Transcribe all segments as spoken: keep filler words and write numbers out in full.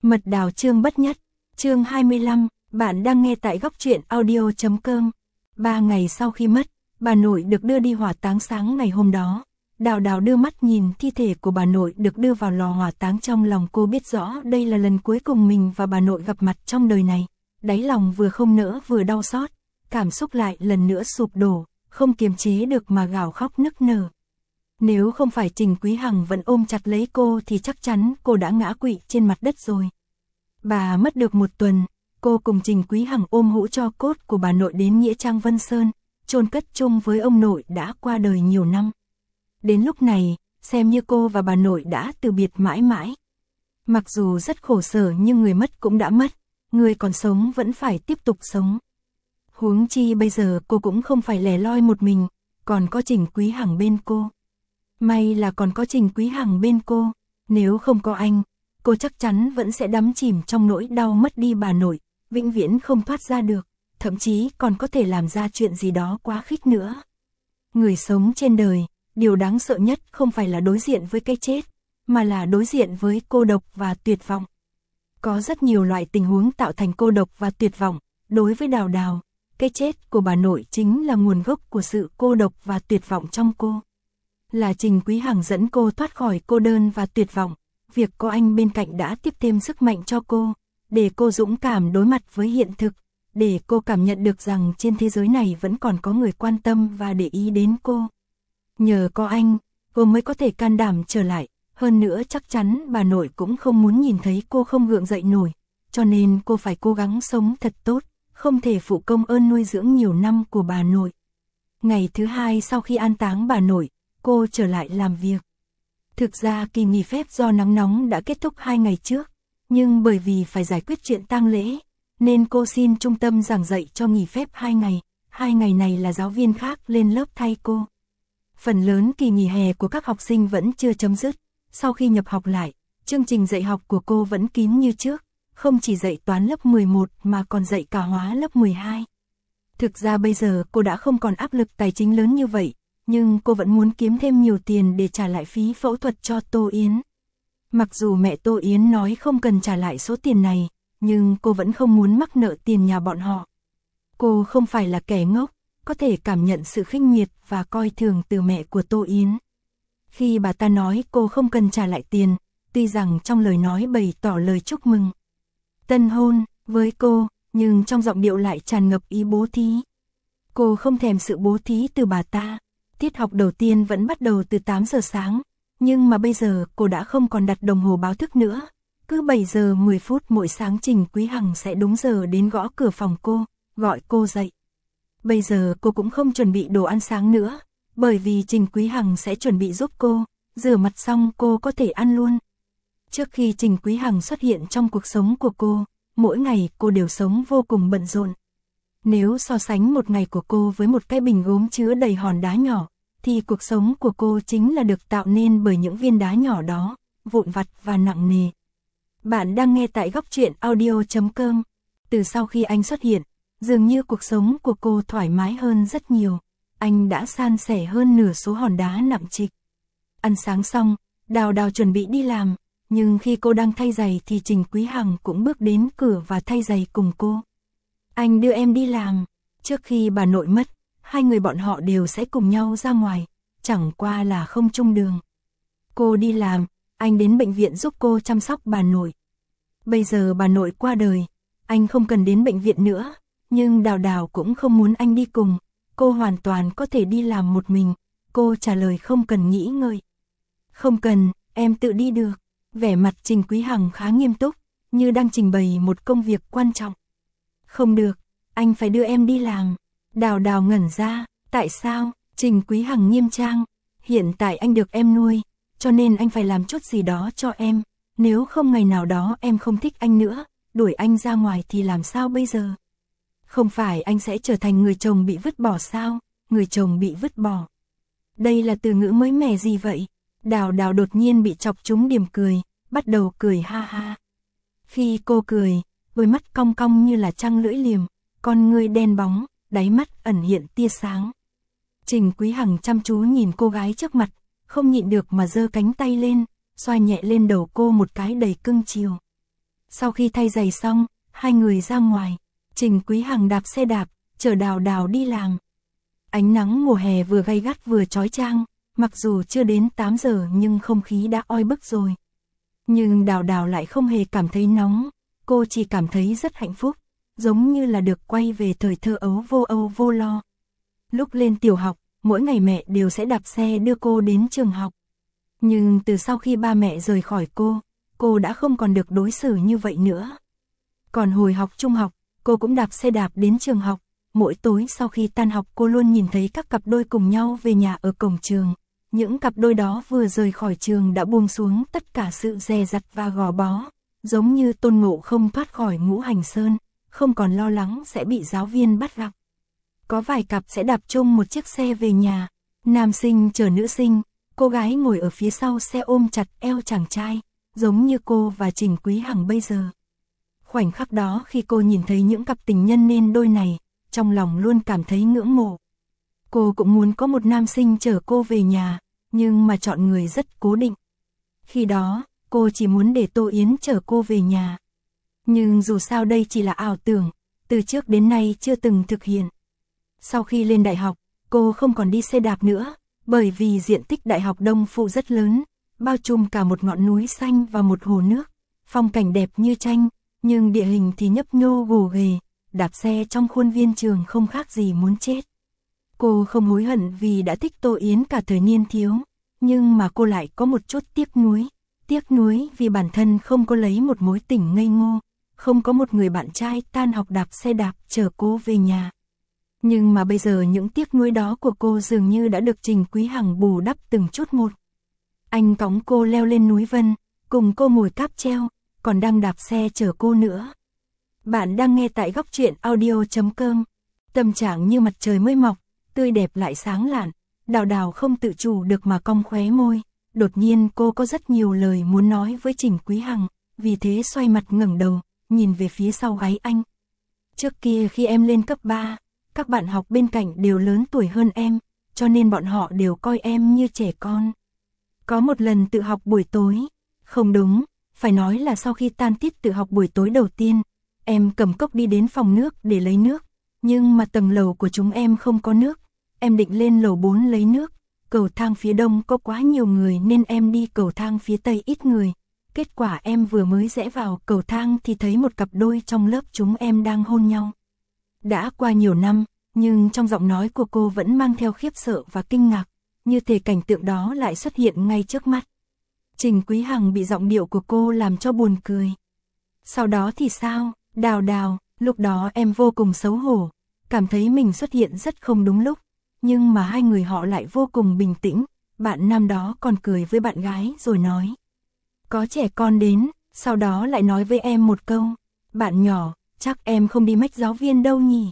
Mật đào chương bất nhất, chương hai mươi lăm, bạn đang nghe tại góc truyện audio chấm com. Ba ngày sau khi mất, bà nội được đưa đi hỏa táng sáng ngày hôm đó. Đào Đào đưa mắt nhìn thi thể của bà nội được đưa vào lò hỏa táng, trong lòng cô biết rõ đây là lần cuối cùng mình và bà nội gặp mặt trong đời này. Đáy lòng vừa không nỡ vừa đau xót, cảm xúc lại lần nữa sụp đổ, không kiềm chế được mà gào khóc nức nở. Nếu không phải Trình Quý Hằng vẫn ôm chặt lấy cô thì chắc chắn cô đã ngã quỵ trên mặt đất rồi. Bà mất được một tuần, cô cùng Trình Quý Hằng ôm hũ tro cốt của bà nội đến nghĩa trang Vân Sơn, chôn cất chung với ông nội đã qua đời nhiều năm. Đến lúc này, xem như cô và bà nội đã từ biệt mãi mãi. Mặc dù rất khổ sở nhưng người mất cũng đã mất, người còn sống vẫn phải tiếp tục sống. Huống chi bây giờ cô cũng không phải lẻ loi một mình, còn có Trình Quý Hằng bên cô. May là còn có Trình Quý Hằng bên cô, nếu không có anh, cô chắc chắn vẫn sẽ đắm chìm trong nỗi đau mất đi bà nội, vĩnh viễn không thoát ra được, thậm chí còn có thể làm ra chuyện gì đó quá khích nữa. Người sống trên đời, điều đáng sợ nhất không phải là đối diện với cái chết, mà là đối diện với cô độc và tuyệt vọng. Có rất nhiều loại tình huống tạo thành cô độc và tuyệt vọng, đối với Đào Đào, cái chết của bà nội chính là nguồn gốc của sự cô độc và tuyệt vọng trong cô. Là Trình Quý Hằng dẫn cô thoát khỏi cô đơn và tuyệt vọng, việc có anh bên cạnh đã tiếp thêm sức mạnh cho cô, để cô dũng cảm đối mặt với hiện thực, để cô cảm nhận được rằng trên thế giới này vẫn còn có người quan tâm và để ý đến cô. Nhờ có anh, cô mới có thể can đảm trở lại, hơn nữa chắc chắn bà nội cũng không muốn nhìn thấy cô không gượng dậy nổi, cho nên cô phải cố gắng sống thật tốt, không thể phụ công ơn nuôi dưỡng nhiều năm của bà nội. Ngày thứ hai sau khi an táng bà nội, cô trở lại làm việc. Thực ra kỳ nghỉ phép do nắng nóng đã kết thúc hai ngày trước, nhưng bởi vì phải giải quyết chuyện tang lễ, nên cô xin trung tâm giảng dạy cho nghỉ phép hai ngày, hai ngày này là giáo viên khác lên lớp thay cô. Phần lớn kỳ nghỉ hè của các học sinh vẫn chưa chấm dứt, sau khi nhập học lại, chương trình dạy học của cô vẫn kín như trước, không chỉ dạy toán lớp mười một mà còn dạy cả hóa lớp mười hai. Thực ra bây giờ cô đã không còn áp lực tài chính lớn như vậy, nhưng cô vẫn muốn kiếm thêm nhiều tiền để trả lại phí phẫu thuật cho Tô Yến. Mặc dù mẹ Tô Yến nói không cần trả lại số tiền này, nhưng cô vẫn không muốn mắc nợ tiền nhà bọn họ. Cô không phải là kẻ ngốc, có thể cảm nhận sự khinh miệt và coi thường từ mẹ của Tô Yến. Khi bà ta nói cô không cần trả lại tiền, tuy rằng trong lời nói bày tỏ lời chúc mừng tân hôn với cô, nhưng trong giọng điệu lại tràn ngập ý bố thí. Cô không thèm sự bố thí từ bà ta. Tiết học đầu tiên vẫn bắt đầu từ tám giờ sáng, nhưng mà bây giờ cô đã không còn đặt đồng hồ báo thức nữa. Cứ bảy giờ mười phút mỗi sáng Trình Quý Hằng sẽ đúng giờ đến gõ cửa phòng cô, gọi cô dậy. Bây giờ cô cũng không chuẩn bị đồ ăn sáng nữa, bởi vì Trình Quý Hằng sẽ chuẩn bị giúp cô, rửa mặt xong cô có thể ăn luôn. Trước khi Trình Quý Hằng xuất hiện trong cuộc sống của cô, mỗi ngày cô đều sống vô cùng bận rộn. Nếu so sánh một ngày của cô với một cái bình gốm chứa đầy hòn đá nhỏ, thì cuộc sống của cô chính là được tạo nên bởi những viên đá nhỏ đó, vụn vặt và nặng nề. Bạn đang nghe tại góc truyện audio chấm com. Từ sau khi anh xuất hiện, dường như cuộc sống của cô thoải mái hơn rất nhiều. Anh đã san sẻ hơn nửa số hòn đá nặng trịch. Ăn sáng xong, Đào Đào chuẩn bị đi làm, nhưng khi cô đang thay giày thì Trình Quý Hằng cũng bước đến cửa và thay giày cùng cô. Anh đưa em đi làm. Trước khi bà nội mất, hai người bọn họ đều sẽ cùng nhau ra ngoài, chẳng qua là không chung đường. Cô đi làm, anh đến bệnh viện giúp cô chăm sóc bà nội. Bây giờ bà nội qua đời, anh không cần đến bệnh viện nữa, nhưng Đào Đào cũng không muốn anh đi cùng, cô hoàn toàn có thể đi làm một mình. Cô trả lời không cần nghĩ ngợi. Không cần, em tự đi được. Vẻ mặt Trình Quý Hằng khá nghiêm túc, như đang trình bày một công việc quan trọng. Không được, anh phải đưa em đi làm. Đào Đào ngẩn ra, tại sao? Trình Quý Hằng nghiêm trang, hiện tại anh được em nuôi, cho nên anh phải làm chút gì đó cho em. Nếu không ngày nào đó em không thích anh nữa, đuổi anh ra ngoài thì làm sao bây giờ? Không phải anh sẽ trở thành người chồng bị vứt bỏ sao? Người chồng bị vứt bỏ. Đây là từ ngữ mới mẻ gì vậy? Đào Đào đột nhiên bị chọc trúng điểm cười, bắt đầu cười ha ha. Khi cô cười, đôi mắt cong cong như là trăng lưỡi liềm, con ngươi đen bóng, đáy mắt ẩn hiện tia sáng. Trình Quý Hằng chăm chú nhìn cô gái trước mặt, không nhịn được mà giơ cánh tay lên, xoa nhẹ lên đầu cô một cái đầy cưng chiều. Sau khi thay giày xong, hai người ra ngoài. Trình Quý Hằng đạp xe đạp, chở Đào Đào đi làm. Ánh nắng mùa hè vừa gay gắt vừa chói chang, mặc dù chưa đến tám giờ nhưng không khí đã oi bức rồi. Nhưng Đào Đào lại không hề cảm thấy nóng, cô chỉ cảm thấy rất hạnh phúc, giống như là được quay về thời thơ ấu vô âu vô lo. Lúc lên tiểu học, mỗi ngày mẹ đều sẽ đạp xe đưa cô đến trường học. Nhưng từ sau khi ba mẹ rời khỏi cô, cô đã không còn được đối xử như vậy nữa. Còn hồi học trung học, cô cũng đạp xe đạp đến trường học. Mỗi tối sau khi tan học cô luôn nhìn thấy các cặp đôi cùng nhau về nhà ở cổng trường. Những cặp đôi đó vừa rời khỏi trường đã buông xuống tất cả sự dè dặt và gò bó. Giống như Tôn Ngộ Không thoát khỏi Ngũ Hành Sơn, không còn lo lắng sẽ bị giáo viên bắt gặp. Có vài cặp sẽ đạp chung một chiếc xe về nhà. Nam sinh chở nữ sinh, cô gái ngồi ở phía sau xe ôm chặt eo chàng trai, giống như cô và Trình Quý Hằng bây giờ. Khoảnh khắc đó khi cô nhìn thấy những cặp tình nhân nên đôi này, trong lòng luôn cảm thấy ngưỡng mộ. Cô cũng muốn có một nam sinh chở cô về nhà, nhưng mà chọn người rất cố định. Khi đó, cô chỉ muốn để Tô Yến chở cô về nhà. Nhưng dù sao đây chỉ là ảo tưởng, từ trước đến nay chưa từng thực hiện. Sau khi lên đại học, cô không còn đi xe đạp nữa, bởi vì diện tích Đại học Đông Phụ rất lớn, bao trùm cả một ngọn núi xanh và một hồ nước, phong cảnh đẹp như tranh, nhưng địa hình thì nhấp nhô gồ ghề, đạp xe trong khuôn viên trường không khác gì muốn chết. Cô không hối hận vì đã thích Tô Yến cả thời niên thiếu, nhưng mà cô lại có một chút tiếc nuối, tiếc nuối vì bản thân không có lấy một mối tình ngây ngô, không có một người bạn trai tan học đạp xe đạp chở cô về nhà. Nhưng mà bây giờ những tiếc nuối đó của cô dường như đã được Trình Quý Hằng bù đắp từng chút một. Anh cõng cô leo lên núi Vân, cùng cô ngồi cáp treo, còn đang đạp xe chở cô nữa. Bạn đang nghe tại góc truyện audio chấm com. Tâm trạng như mặt trời mới mọc, tươi đẹp lại sáng lạn. Đào Đào không tự chủ được mà cong khóe môi. Đột nhiên cô có rất nhiều lời muốn nói với Trình Quý Hằng, vì thế xoay mặt ngẩng đầu, nhìn về phía sau gáy anh. Trước kia khi em lên cấp ba, các bạn học bên cạnh đều lớn tuổi hơn em, cho nên bọn họ đều coi em như trẻ con. Có một lần tự học buổi tối, không đúng, phải nói là sau khi tan tiết tự học buổi tối đầu tiên, em cầm cốc đi đến phòng nước để lấy nước, nhưng mà tầng lầu của chúng em không có nước, em định lên lầu bốn lấy nước, cầu thang phía đông có quá nhiều người nên em đi cầu thang phía tây ít người, kết quả em vừa mới rẽ vào cầu thang thì thấy một cặp đôi trong lớp chúng em đang hôn nhau. Đã qua nhiều năm, nhưng trong giọng nói của cô vẫn mang theo khiếp sợ và kinh ngạc, như thể cảnh tượng đó lại xuất hiện ngay trước mắt. Trình Quý Hằng bị giọng điệu của cô làm cho buồn cười. Sau đó thì sao, Đào Đào, lúc đó em vô cùng xấu hổ, cảm thấy mình xuất hiện rất không đúng lúc, nhưng mà hai người họ lại vô cùng bình tĩnh, bạn nam đó còn cười với bạn gái rồi nói. Có trẻ con đến, sau đó lại nói với em một câu, bạn nhỏ, chắc em không đi mách giáo viên đâu nhỉ.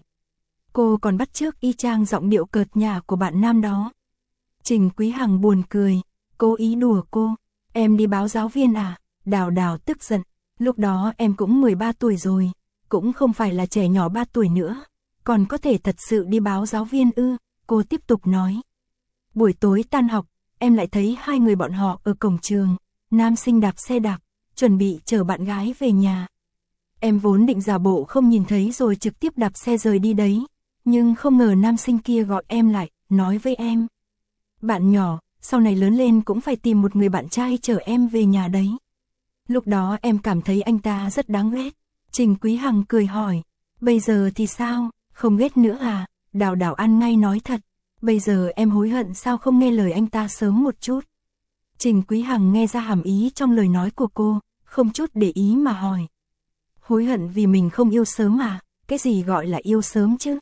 Cô còn bắt chước y chang giọng điệu cợt nhả của bạn nam đó. Trình Quý Hằng buồn cười, cố ý đùa cô, em đi báo giáo viên à, Đào Đào tức giận, lúc đó em cũng mười ba tuổi rồi, cũng không phải là trẻ nhỏ ba tuổi nữa, còn có thể thật sự đi báo giáo viên ư, cô tiếp tục nói. Buổi tối tan học, em lại thấy hai người bọn họ ở cổng trường, nam sinh đạp xe đạp, chuẩn bị chở bạn gái về nhà. Em vốn định giả bộ không nhìn thấy rồi trực tiếp đạp xe rời đi đấy, nhưng không ngờ nam sinh kia gọi em lại, nói với em. Bạn nhỏ, sau này lớn lên cũng phải tìm một người bạn trai chở em về nhà đấy. Lúc đó em cảm thấy anh ta rất đáng ghét. Trình Quý Hằng cười hỏi, bây giờ thì sao, không ghét nữa à? Đào Đào ăn ngay nói thật, bây giờ em hối hận sao không nghe lời anh ta sớm một chút. Trình Quý Hằng nghe ra hàm ý trong lời nói của cô, không chút để ý mà hỏi. Hối hận vì mình không yêu sớm à, cái gì gọi là yêu sớm chứ?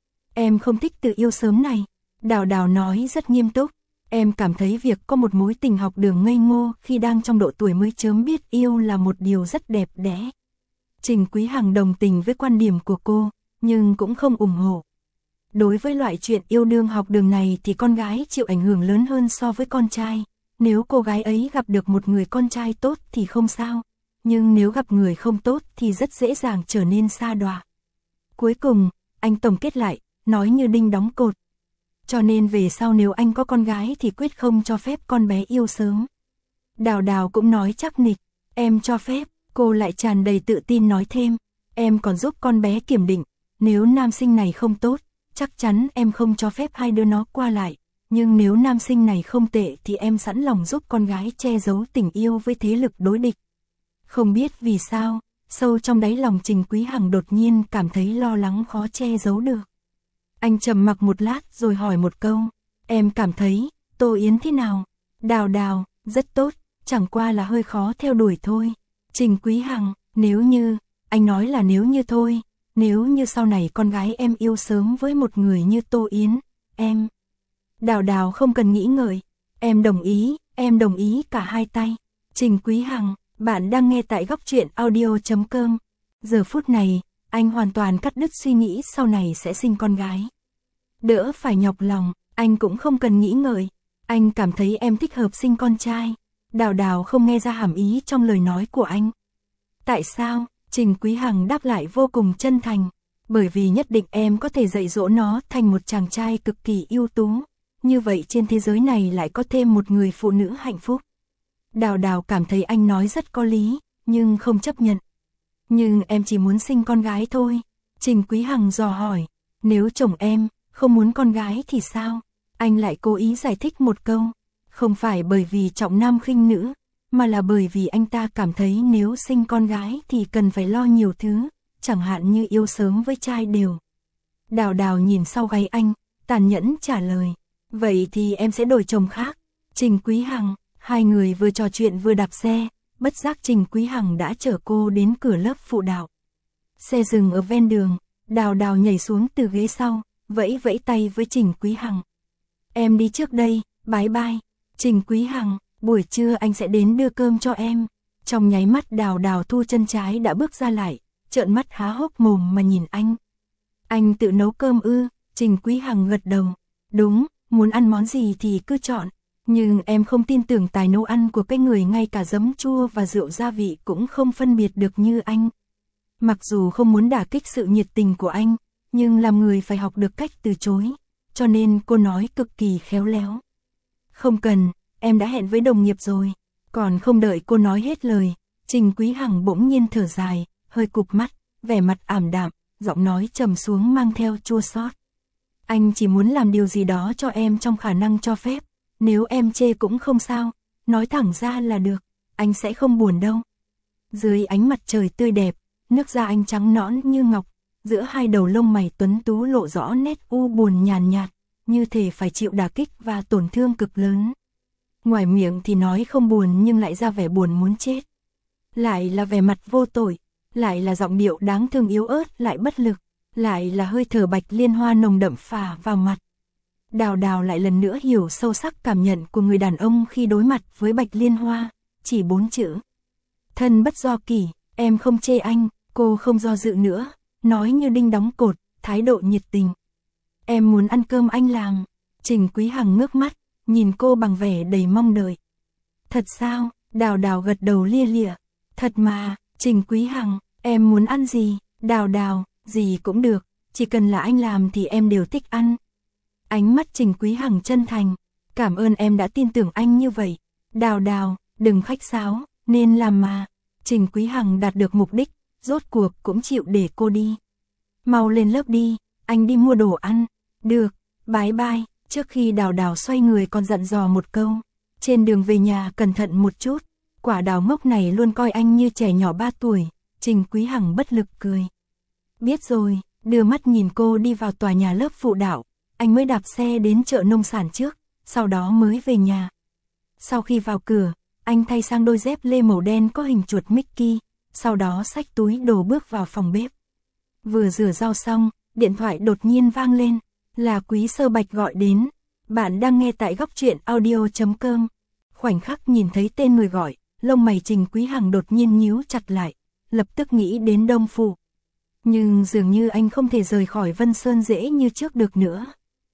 Em không thích từ yêu sớm này. Đào Đào nói rất nghiêm túc, em cảm thấy việc có một mối tình học đường ngây ngô khi đang trong độ tuổi mới chớm biết yêu là một điều rất đẹp đẽ. Trình Quý Hằng đồng tình với quan điểm của cô, nhưng cũng không ủng hộ. Đối với loại chuyện yêu đương học đường này thì con gái chịu ảnh hưởng lớn hơn so với con trai. Nếu cô gái ấy gặp được một người con trai tốt thì không sao, nhưng nếu gặp người không tốt thì rất dễ dàng trở nên sa đọa. Cuối cùng, anh tổng kết lại, nói như đinh đóng cột. Cho nên về sau nếu anh có con gái thì quyết không cho phép con bé yêu sớm. Đào Đào cũng nói chắc nịch, em cho phép, cô lại tràn đầy tự tin nói thêm, em còn giúp con bé kiểm định, nếu nam sinh này không tốt, chắc chắn em không cho phép hai đứa nó qua lại, nhưng nếu nam sinh này không tệ thì em sẵn lòng giúp con gái che giấu tình yêu với thế lực đối địch. Không biết vì sao, sâu trong đáy lòng Trình Quý Hằng đột nhiên cảm thấy lo lắng khó che giấu được. Anh trầm mặc một lát rồi hỏi một câu, em cảm thấy, Tô Yến thế nào? Đào Đào, rất tốt, chẳng qua là hơi khó theo đuổi thôi. Trình Quý Hằng, nếu như, anh nói là nếu như thôi, nếu như sau này con gái em yêu sớm với một người như Tô Yến, em... Đào Đào không cần nghĩ ngợi, em đồng ý, em đồng ý cả hai tay. Trình Quý Hằng, bạn đang nghe tại góc truyện audio chấm com. Giờ phút này, anh hoàn toàn cắt đứt suy nghĩ sau này sẽ sinh con gái. Đỡ phải nhọc lòng, anh cũng không cần nghĩ ngợi, anh cảm thấy em thích hợp sinh con trai. Đào Đào không nghe ra hàm ý trong lời nói của anh. Tại sao? Trình Quý Hằng đáp lại vô cùng chân thành. Bởi vì nhất định em có thể dạy dỗ nó thành một chàng trai cực kỳ ưu tú. Như vậy trên thế giới này lại có thêm một người phụ nữ hạnh phúc. Đào Đào cảm thấy anh nói rất có lý, nhưng không chấp nhận. Nhưng em chỉ muốn sinh con gái thôi. Trình Quý Hằng dò hỏi, nếu chồng em không muốn con gái thì sao? Anh lại cố ý giải thích một câu, không phải bởi vì trọng nam khinh nữ, mà là bởi vì anh ta cảm thấy nếu sinh con gái thì cần phải lo nhiều thứ, chẳng hạn như yêu sớm với trai đều. Đào Đào nhìn sau gáy anh, tàn nhẫn trả lời, vậy thì em sẽ đổi chồng khác. Trình Quý Hằng, hai người vừa trò chuyện vừa đạp xe, bất giác Trình Quý Hằng đã chở cô đến cửa lớp phụ đạo. Xe dừng ở ven đường, Đào Đào nhảy xuống từ ghế sau, vẫy vẫy tay với Trình Quý Hằng. Em đi trước đây, bye bye. Trình Quý Hằng, buổi trưa anh sẽ đến đưa cơm cho em. Trong nháy mắt Đào Đào thu chân trái đã bước ra lại, trợn mắt há hốc mồm mà nhìn anh. Anh tự nấu cơm ư? Trình Quý Hằng gật đầu. Đúng, muốn ăn món gì thì cứ chọn. Nhưng em không tin tưởng tài nấu ăn của cái người ngay cả giấm chua và rượu gia vị cũng không phân biệt được như anh. Mặc dù không muốn đả kích sự nhiệt tình của anh, nhưng làm người phải học được cách từ chối. Cho nên cô nói cực kỳ khéo léo. Không cần, em đã hẹn với đồng nghiệp rồi. Còn không đợi cô nói hết lời, Trình Quý Hằng bỗng nhiên thở dài, hơi cụp mắt, vẻ mặt ảm đạm, giọng nói trầm xuống mang theo chua xót. Anh chỉ muốn làm điều gì đó cho em trong khả năng cho phép. Nếu em chê cũng không sao, nói thẳng ra là được, anh sẽ không buồn đâu. Dưới ánh mặt trời tươi đẹp, nước da anh trắng nõn như ngọc, giữa hai đầu lông mày tuấn tú lộ rõ nét u buồn nhàn nhạt, như thể phải chịu đả kích và tổn thương cực lớn. Ngoài miệng thì nói không buồn nhưng lại ra vẻ buồn muốn chết. Lại là vẻ mặt vô tội, lại là giọng điệu đáng thương yếu ớt lại bất lực, lại là hơi thở Bạch Liên Hoa nồng đậm phả vào mặt. Đào Đào lại lần nữa hiểu sâu sắc cảm nhận của người đàn ông khi đối mặt với Bạch Liên Hoa, chỉ bốn chữ. Thân bất do kỷ, em không chê anh, cô không do dự nữa, nói như đinh đóng cột, thái độ nhiệt tình. Em muốn ăn cơm anh làm. Trình Quý Hằng ngước mắt, nhìn cô bằng vẻ đầy mong đợi. Thật sao? Đào Đào gật đầu lia lịa. Thật mà. Trình Quý Hằng, em muốn ăn gì? Đào Đào, gì cũng được, chỉ cần là anh làm thì em đều thích ăn. Ánh mắt Trình Quý Hằng chân thành, cảm ơn em đã tin tưởng anh như vậy. Đào Đào, đừng khách sáo, nên làm mà. Trình Quý Hằng đạt được mục đích, rốt cuộc cũng chịu để cô đi. Mau lên lớp đi, anh đi mua đồ ăn. Được, bye bye. Trước khi Đào Đào xoay người còn dặn dò một câu, trên đường về nhà cẩn thận một chút. Quả Đào ngốc này luôn coi anh như trẻ nhỏ ba tuổi. Trình Quý Hằng bất lực cười. Biết rồi, đưa mắt nhìn cô đi vào tòa nhà lớp phụ đạo. Anh mới đạp xe đến chợ nông sản trước, sau đó mới về nhà. Sau khi vào cửa, anh thay sang đôi dép lê màu đen có hình chuột Mickey, sau đó xách túi đồ bước vào phòng bếp. Vừa rửa rau xong, điện thoại đột nhiên vang lên, là Quý Sơ Bạch gọi đến. Bạn đang nghe tại góc truyện audio chấm com. Khoảnh khắc nhìn thấy tên người gọi, lông mày Trình Quý Hằng đột nhiên nhíu chặt lại, lập tức nghĩ đến Đông Phụ. Nhưng dường như anh không thể rời khỏi Vân Sơn dễ như trước được nữa.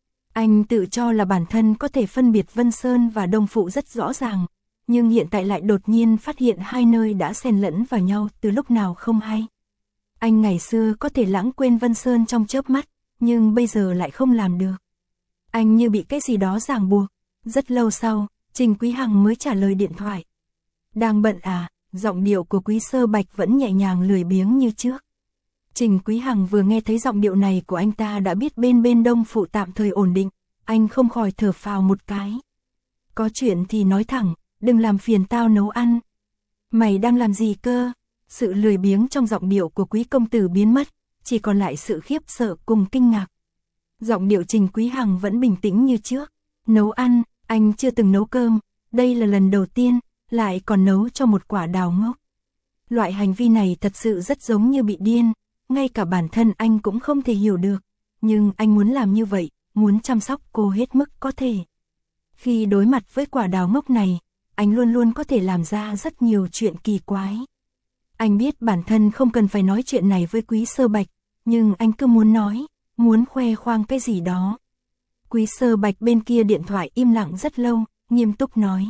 Anh tự cho là bản thân có thể phân biệt Vân Sơn và Đông Phụ rất rõ ràng, nhưng hiện tại lại đột nhiên phát hiện hai nơi đã xen lẫn vào nhau từ lúc nào không hay. Anh ngày xưa có thể lãng quên Vân Sơn trong chớp mắt, nhưng bây giờ lại không làm được. Anh như bị cái gì đó ràng buộc. Rất lâu sau, Trình Quý Hằng mới trả lời điện thoại. Đang bận à? giọng điệu của Quý Sơ Bạch vẫn nhẹ nhàng lười biếng như trước. Trình Quý Hằng vừa nghe thấy giọng điệu này của anh ta đã biết bên bên Đông Phụ tạm thời ổn định, anh không khỏi thở phào một cái. Có chuyện thì nói thẳng, đừng làm phiền tao nấu ăn. Mày đang làm gì cơ? Sự lười biếng trong giọng điệu của Quý công tử biến mất, chỉ còn lại sự khiếp sợ cùng kinh ngạc. Giọng điệu Trình Quý Hằng vẫn bình tĩnh như trước. Nấu ăn, anh chưa từng nấu cơm, đây là lần đầu tiên, lại còn nấu cho một quả đào ngốc. Loại hành vi này thật sự rất giống như bị điên, ngay cả bản thân anh cũng không thể hiểu được, nhưng anh muốn làm như vậy, muốn chăm sóc cô hết mức có thể. Khi đối mặt với quả đào ngốc này, anh luôn luôn có thể làm ra rất nhiều chuyện kỳ quái. Anh biết bản thân không cần phải nói chuyện này với Quý Sơ Bạch, nhưng anh cứ muốn nói, muốn khoe khoang cái gì đó. Quý Sơ Bạch bên kia điện thoại im lặng rất lâu, nghiêm túc nói.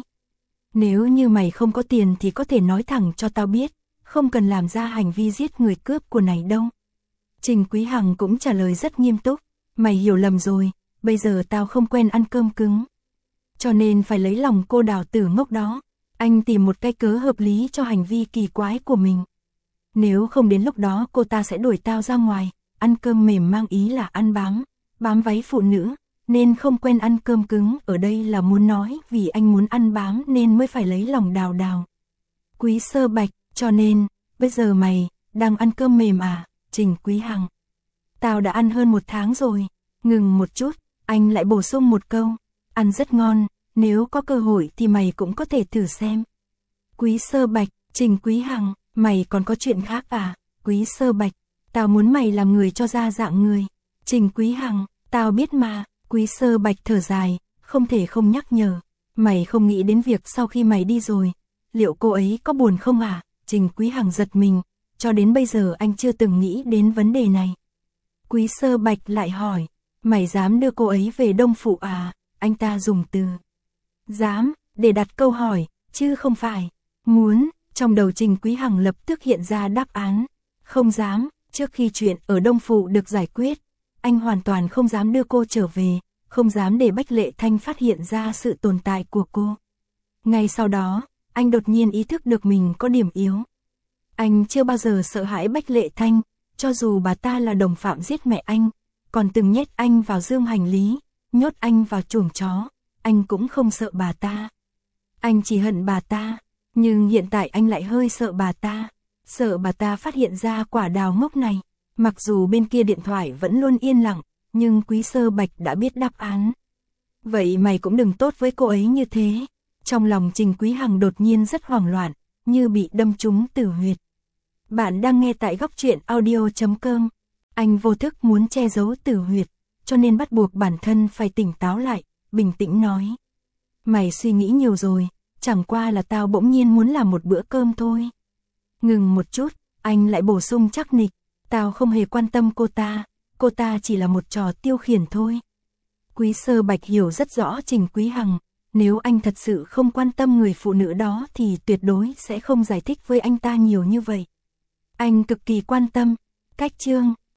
Nếu như mày không có tiền thì có thể nói thẳng cho tao biết, không cần làm ra hành vi giết người cướp của này đâu. Trình Quý Hằng cũng trả lời rất nghiêm túc, mày hiểu lầm rồi, bây giờ tao không quen ăn cơm cứng. Cho nên phải lấy lòng cô đào tử ngốc đó. Anh tìm một cái cớ hợp lý cho hành vi kỳ quái của mình. Nếu không đến lúc đó cô ta sẽ đuổi tao ra ngoài, ăn cơm mềm mang ý là ăn bám, bám váy phụ nữ, nên không quen ăn cơm cứng, ở đây là muốn nói vì anh muốn ăn bám nên mới phải lấy lòng đào đào. Quý Sơ Bạch, cho nên, bây giờ mày, đang ăn cơm mềm à, Trình Quý Hằng. Tao đã ăn hơn một tháng rồi, ngừng một chút, anh lại bổ sung một câu, ăn rất ngon, nếu có cơ hội thì mày cũng có thể thử xem. Quý Sơ Bạch, Trình Quý Hằng, mày còn có chuyện khác à, Quý Sơ Bạch, tao muốn mày làm người cho ra dạng người. Trình Quý Hằng, tao biết mà. Quý Sơ Bạch thở dài, không thể không nhắc nhở, mày không nghĩ đến việc sau khi mày đi rồi, liệu cô ấy có buồn không à? Trình Quý Hằng giật mình, cho đến bây giờ anh chưa từng nghĩ đến vấn đề này. Quý Sơ Bạch lại hỏi, mày dám đưa cô ấy về Đông Phụ à? Anh ta dùng từ dám để đặt câu hỏi, chứ không phải muốn. Trong đầu Trình Quý Hằng lập tức hiện ra đáp án, không dám. Trước khi chuyện ở Đông Phụ được giải quyết, anh hoàn toàn không dám đưa cô trở về, không dám để Bách Lệ Thanh phát hiện ra sự tồn tại của cô. Ngay sau đó, anh đột nhiên ý thức được mình có điểm yếu. Anh chưa bao giờ sợ hãi Bách Lệ Thanh, cho dù bà ta là đồng phạm giết mẹ anh, còn từng nhét anh vào dương hành lý, nhốt anh vào chuồng chó, anh cũng không sợ bà ta. Anh chỉ hận bà ta, nhưng hiện tại anh lại hơi sợ bà ta, sợ bà ta phát hiện ra quả đào ngốc này. Mặc dù bên kia điện thoại vẫn luôn yên lặng, nhưng Quý Sơ Bạch đã biết đáp án. Vậy mày cũng đừng tốt với cô ấy như thế. Trong lòng Trình Quý Hằng đột nhiên rất hoảng loạn, như bị đâm trúng tử huyệt. Bạn đang nghe tại góc truyện audio chấm com. Anh vô thức muốn che giấu tử huyệt, cho nên bắt buộc bản thân phải tỉnh táo lại, bình tĩnh nói. Mày suy nghĩ nhiều rồi, chẳng qua là tao bỗng nhiên muốn làm một bữa cơm thôi. Ngừng một chút, anh lại bổ sung chắc nịch. Tao không hề quan tâm cô ta, cô ta chỉ là một trò tiêu khiển thôi. Quý Sơ Bạch hiểu rất rõ Trình Quý Hằng, nếu anh thật sự không quan tâm người phụ nữ đó thì tuyệt đối sẽ không giải thích với anh ta nhiều như vậy. Anh cực kỳ quan tâm. Cách chương